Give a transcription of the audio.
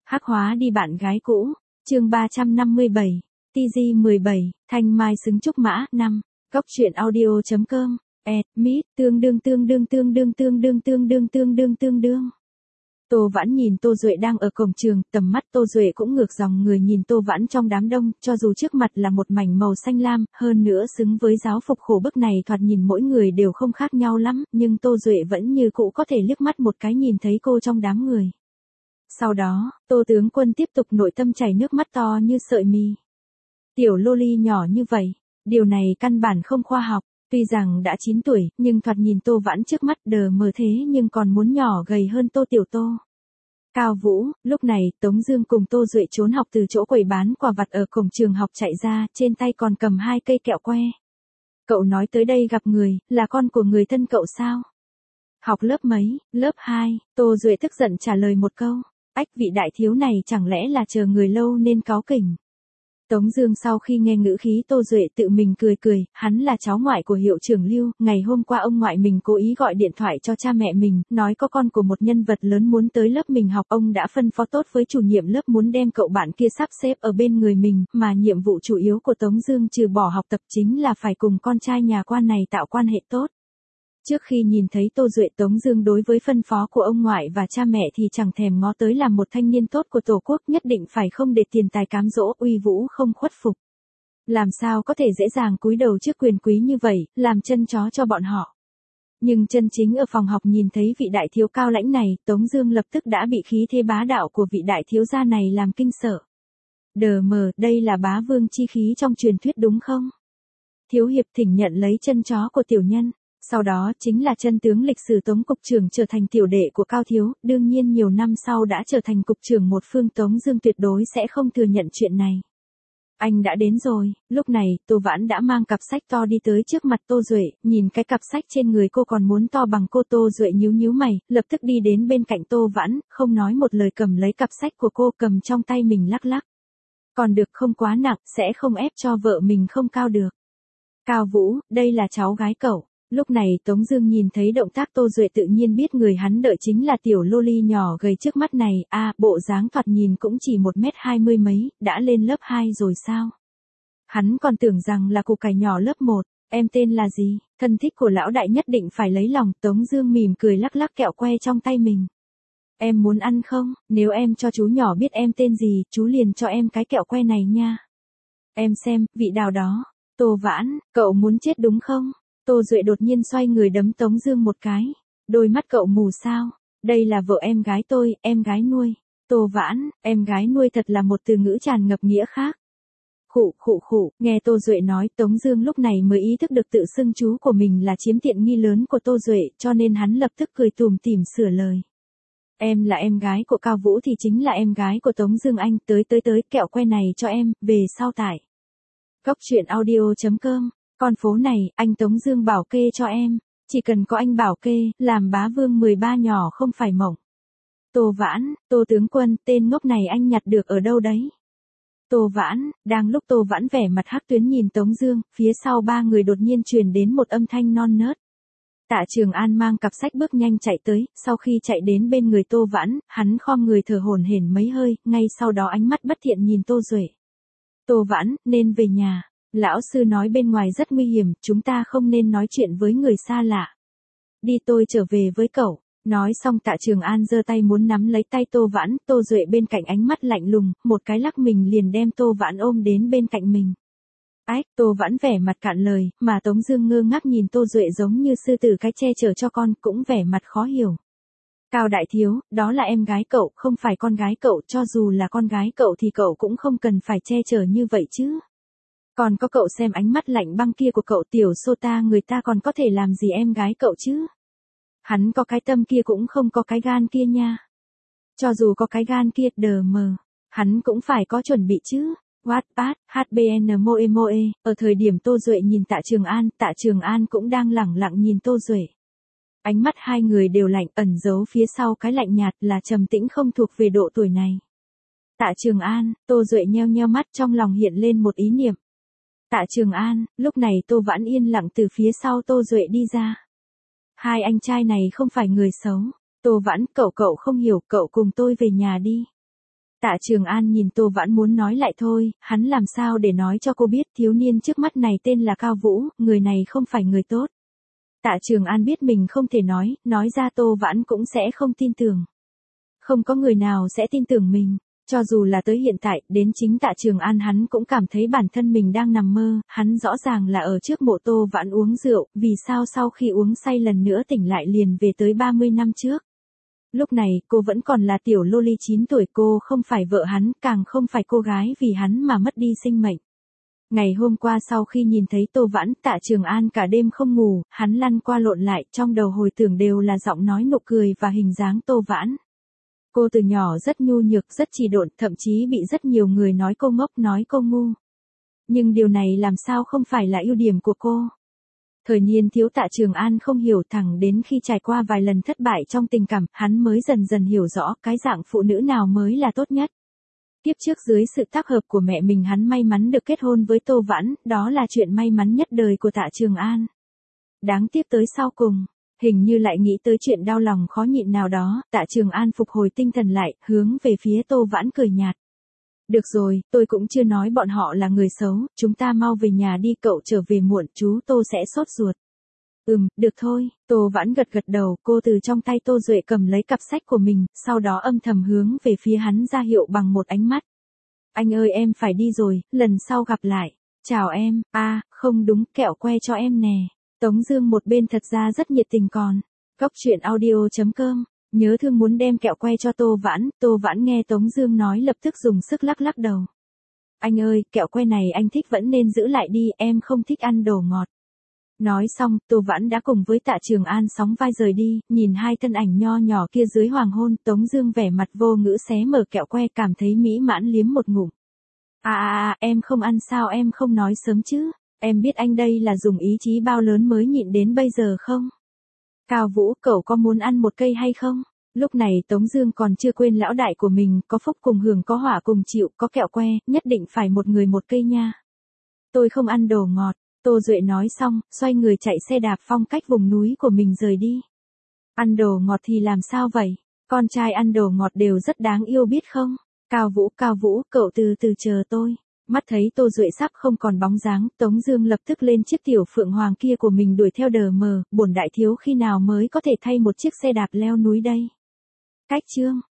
Hắc hóa đi bạn gái cũ, chương 357, TG17, Thanh Mai xứng trúc mã, 5, Góc truyện audio.com, Meet, tương đương. Tô Vãn nhìn Tô Duệ đang ở cổng trường, tầm mắt Tô Duệ cũng ngược dòng người nhìn Tô Vãn trong đám đông, cho dù trước mặt là một mảnh màu xanh lam, hơn nữa xứng với giáo phục khổ bức này thoạt nhìn mỗi người đều không khác nhau lắm, nhưng Tô Duệ vẫn như cũ có thể liếc mắt một cái nhìn thấy cô trong đám người. Sau đó, Tô tướng quân tiếp tục nội tâm chảy nước mắt to như sợi mì. Tiểu loli nhỏ như vậy, điều này căn bản không khoa học. Tuy rằng đã 9 tuổi, nhưng thoạt nhìn Tô Vãn trước mắt đờ mờ thế nhưng còn muốn nhỏ gầy hơn Tô Tiểu Tô. Cao Vũ, lúc này, Tống Dương cùng Tô Duệ trốn học từ chỗ quầy bán quà vặt ở cổng trường học chạy ra, trên tay còn cầm 2 cây kẹo que. Cậu nói tới đây gặp người, là con của người thân cậu sao? Học lớp mấy? Lớp 2, Tô Duệ tức giận trả lời một câu. Ách, vị đại thiếu này chẳng lẽ là chờ người lâu nên cáu kỉnh. Tống Dương sau khi nghe ngữ khí Tô Duệ tự mình cười, hắn là cháu ngoại của hiệu trưởng Lưu, ngày hôm qua ông ngoại mình cố ý gọi điện thoại cho cha mẹ mình, nói có con của một nhân vật lớn muốn tới lớp mình học, ông đã phân phó tốt với chủ nhiệm lớp muốn đem cậu bạn kia sắp xếp ở bên người mình, mà nhiệm vụ chủ yếu của Tống Dương trừ bỏ học tập chính là phải cùng con trai nhà quan này tạo quan hệ tốt. Trước khi nhìn thấy Tô Duệ, Tống Dương đối với phân phó của ông ngoại và cha mẹ thì chẳng thèm ngó tới, là một thanh niên tốt của Tổ quốc nhất định phải không để tiền tài cám dỗ, uy vũ không khuất phục. Làm sao có thể dễ dàng cúi đầu trước quyền quý như vậy, làm chân chó cho bọn họ. Nhưng chân chính ở phòng học nhìn thấy vị đại thiếu cao lãnh này, Tống Dương lập tức đã bị khí thế bá đạo của vị đại thiếu gia này làm kinh sợ. Đờ mờ, đây là bá vương chi khí trong truyền thuyết đúng không? Thiếu hiệp thỉnh nhận lấy chân chó của tiểu nhân. Sau đó chính là chân tướng lịch sử Tống cục trưởng trở thành tiểu đệ của Cao Thiếu, đương nhiên nhiều năm sau đã trở thành cục trưởng một phương, Tống Dương tuyệt đối sẽ không thừa nhận chuyện này. Anh đã đến rồi. Lúc này, Tô Vãn đã mang cặp sách to đi tới trước mặt Tô Duệ, nhìn cái cặp sách trên người cô còn muốn to bằng cô. Tô Duệ nhíu mày, lập tức đi đến bên cạnh Tô Vãn, không nói một lời cầm lấy cặp sách của cô, cầm trong tay mình lắc lắc. Còn được, không quá nặng, sẽ không ép cho vợ mình không cao được. Cao Vũ, đây là cháu gái cậu. Lúc này Tống Dương nhìn thấy động tác Tô Duệ tự nhiên biết người hắn đợi chính là tiểu loli nhỏ gầy trước mắt này, bộ dáng thoạt nhìn cũng chỉ 1m20 mấy, đã lên lớp 2 rồi sao? Hắn còn tưởng rằng là củ cải nhỏ lớp 1, em tên là gì? Thân thích của lão đại nhất định phải lấy lòng. Tống Dương mỉm cười lắc lắc kẹo que trong tay mình. Em muốn ăn không? Nếu em cho chú nhỏ biết em tên gì, chú liền cho em cái kẹo que này nha. Em xem, vị đào đó. Tô Vãn, cậu muốn chết đúng không? Tô Duệ đột nhiên xoay người đấm Tống Dương một cái. Đôi mắt cậu mù sao? Đây là vợ em gái tôi, em gái nuôi. Tô Vãn, em gái nuôi thật là một từ ngữ tràn ngập nghĩa khác. Khụ, nghe Tô Duệ nói, Tống Dương lúc này mới ý thức được tự xưng chú của mình là chiếm tiện nghi lớn của Tô Duệ, cho nên hắn lập tức cười tủm tỉm sửa lời. Em là em gái của Cao Vũ thì chính là em gái của Tống Dương anh, tới, kẹo que này cho em, về sau tải. Góc truyện audio.com. Con phố này, anh Tống Dương bảo kê cho em. Chỉ cần có anh bảo kê, làm bá vương 13 nhỏ không phải mộng. Tô Vãn, Tô tướng quân, tên ngốc này anh nhặt được ở đâu đấy? Tô Vãn, đang lúc Tô Vãn vẻ mặt hắc tuyến nhìn Tống Dương, phía sau ba người đột nhiên truyền đến một âm thanh non nớt. Tạ Trường An mang cặp sách bước nhanh chạy tới, sau khi chạy đến bên người Tô Vãn, hắn khom người thở hổn hển mấy hơi, ngay sau đó ánh mắt bất thiện nhìn Tô Duệ. Tô Vãn, nên về nhà. Lão sư nói bên ngoài rất nguy hiểm, chúng ta không nên nói chuyện với người xa lạ. Đi, tôi trở về với cậu. Nói xong Tạ Trường An giơ tay muốn nắm lấy tay Tô Vãn, Tô Duệ bên cạnh ánh mắt lạnh lùng, một cái lắc mình liền đem Tô Vãn ôm đến bên cạnh mình. Ách, Tô Vãn vẻ mặt cạn lời, mà Tống Dương ngơ ngác nhìn Tô Duệ giống như sư tử cái che chở cho con, cũng vẻ mặt khó hiểu. Cao đại thiếu, đó là em gái cậu, không phải con gái cậu, cho dù là con gái cậu thì cậu cũng không cần phải che chở như vậy chứ. Còn có cậu xem ánh mắt lạnh băng kia của cậu, tiểu Sota, người ta còn có thể làm gì em gái cậu chứ? Hắn có cái tâm kia cũng không có cái gan kia nha. Cho dù có cái gan kia, đờ mờ, hắn cũng phải có chuẩn bị chứ. Wattpad, HBN Moe. Ở thời điểm Tô Duệ nhìn Tạ Trường An cũng đang lẳng lặng nhìn Tô Duệ. Ánh mắt hai người đều lạnh, ẩn giấu phía sau cái lạnh nhạt là trầm tĩnh không thuộc về độ tuổi này. Tạ Trường An, Tô Duệ nheo mắt, trong lòng hiện lên một ý niệm. Tạ Trường An, lúc này Tô Vãn yên lặng từ phía sau Tô Duệ đi ra. Hai anh trai này không phải người xấu. Tô Vãn, cậu không hiểu, cậu cùng tôi về nhà đi. Tạ Trường An nhìn Tô Vãn muốn nói lại thôi, hắn làm sao để nói cho cô biết thiếu niên trước mắt này tên là Cao Vũ, người này không phải người tốt. Tạ Trường An biết mình không thể nói ra Tô Vãn cũng sẽ không tin tưởng. Không có người nào sẽ tin tưởng mình, cho dù là tới hiện tại, đến chính Tạ Trường An hắn cũng cảm thấy bản thân mình đang nằm mơ, hắn rõ ràng là ở trước mộ Tô Vãn uống rượu, vì sao sau khi uống say lần nữa tỉnh lại liền về tới 30 năm trước. Lúc này, cô vẫn còn là tiểu lô ly 9 tuổi, cô không phải vợ hắn, càng không phải cô gái vì hắn mà mất đi sinh mệnh. Ngày hôm qua sau khi nhìn thấy Tô Vãn, Tạ Trường An cả đêm không ngủ, hắn lăn qua lộn lại, trong đầu hồi tưởng đều là giọng nói, nụ cười và hình dáng Tô Vãn. Cô từ nhỏ rất nhu nhược, rất trì độn, thậm chí bị rất nhiều người nói cô ngốc, nói cô ngu. Nhưng điều này làm sao không phải là ưu điểm của cô. Thời niên thiếu Tạ Trường An không hiểu, thẳng đến khi trải qua vài lần thất bại trong tình cảm, hắn mới dần dần hiểu rõ cái dạng phụ nữ nào mới là tốt nhất. Tiếp trước dưới sự tác hợp của mẹ mình hắn may mắn được kết hôn với Tô Vãn, đó là chuyện may mắn nhất đời của Tạ Trường An. Đáng tiếc tới sau cùng, hình như lại nghĩ tới chuyện đau lòng khó nhịn nào đó, Tạ Trường An phục hồi tinh thần lại, hướng về phía Tô Vãn cười nhạt. Được rồi, tôi cũng chưa nói bọn họ là người xấu, chúng ta mau về nhà đi, cậu trở về muộn, chú Tô sẽ sốt ruột. Được thôi, Tô Vãn gật gật đầu, cô từ trong tay Tô Duệ cầm lấy cặp sách của mình, sau đó âm thầm hướng về phía hắn ra hiệu bằng một ánh mắt. Anh ơi em phải đi rồi, lần sau gặp lại. Chào em, không đúng, kẹo que cho em nè. Tống Dương một bên thật ra rất nhiệt tình còn. Góc truyện audio.com, nhớ thương muốn đem kẹo que cho Tô Vãn nghe Tống Dương nói lập tức dùng sức lắc lắc đầu. Anh ơi, kẹo que này anh thích vẫn nên giữ lại đi, em không thích ăn đồ ngọt. Nói xong, Tô Vãn đã cùng với Tạ Trường An sóng vai rời đi, nhìn hai thân ảnh nho nhỏ kia dưới hoàng hôn, Tống Dương vẻ mặt vô ngữ xé mở kẹo que, cảm thấy mỹ mãn liếm một ngụm. Em không ăn sao em không nói sớm chứ, em biết anh đây là dùng ý chí bao lớn mới nhịn đến bây giờ không? Cao Vũ, cậu có muốn ăn một cây hay không? Lúc này Tống Dương còn chưa quên lão đại của mình, có phúc cùng hưởng, có họa cùng chịu, có kẹo que, nhất định phải một người một cây nha. Tôi không ăn đồ ngọt. Tô Duệ nói xong, xoay người chạy xe đạp phong cách vùng núi của mình rời đi. Ăn đồ ngọt thì làm sao vậy? Con trai ăn đồ ngọt đều rất đáng yêu biết không? Cao Vũ, cậu từ từ chờ tôi. Mắt thấy Tô Duệ sắp không còn bóng dáng, Tống Dương lập tức lên chiếc tiểu phượng hoàng kia của mình đuổi theo đờ mờ, bổn đại thiếu khi nào mới có thể thay một chiếc xe đạp leo núi đây? Cách chương